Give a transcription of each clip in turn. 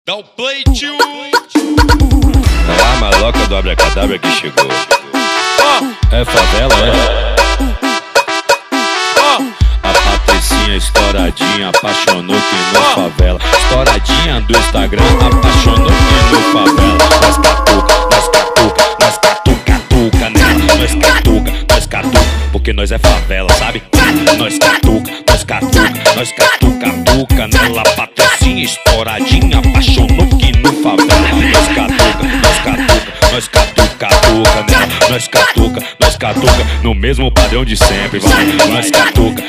Dá o play, tio! É a maloca do Abracadabra que chegou. É favela, é? A Patricinha estouradinha apaixonou que no favela. Estouradinha do Instagram apaixonou que no favela. Nós catuca, nela. Nós catuca, porque nós é favela, sabe? Nós catuca nela. Patricinha estouradinha apaixonou que no favela. Nós catuca nela. Nós catuca no mesmo padrão de sempre, vai. Nós catuca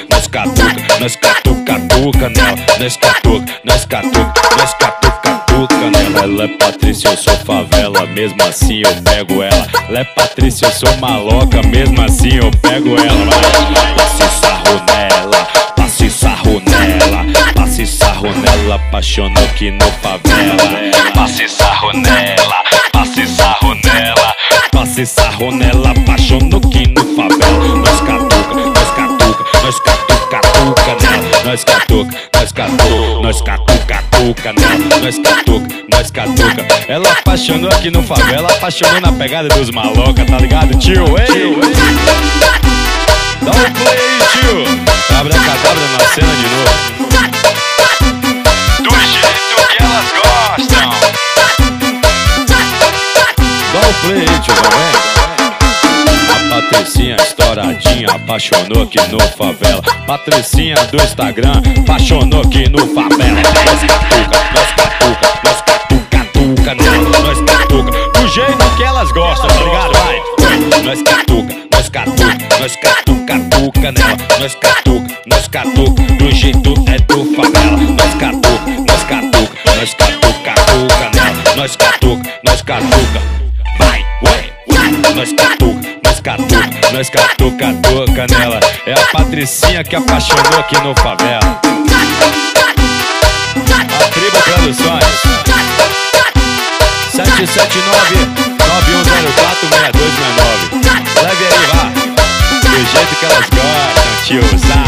nela. Nós catuca nela. Ela é Patrícia, eu sou favela, mesmo assim eu pego ela. Ela é Patrícia, eu sou maloca, mesmo assim eu pego ela. Vai. Passe sarro nela, apaixonou que no favela. Passe sarro nela, apaixonou que no favela. Nós catuca nela. Nós catuca. Ela apaixonou aqui no favela, apaixonou na pegada dos maloca, tá ligado, tio? Ei! Dá um play, tio! Abracadabra na cena de novo. Do jeito que elas gostam. Dá um play, tio, tá vendo? A Patricinha estouradinha apaixonou aqui no favela. Patricinha do Instagram apaixonou aqui no favela. Nós catuca do jeito que elas gostam, tá ligado? Vai. Nós catuca nela. Nós catuca do jeito é do favela. Nós catuca nela. Nós catuca. Vai, ué. Nós catuca nela. É a Patricinha que apaixonou aqui no favela. A Tribo Produções 779-9104-6269. Leve aí, vá. Do jeito que elas gostam, tiozão.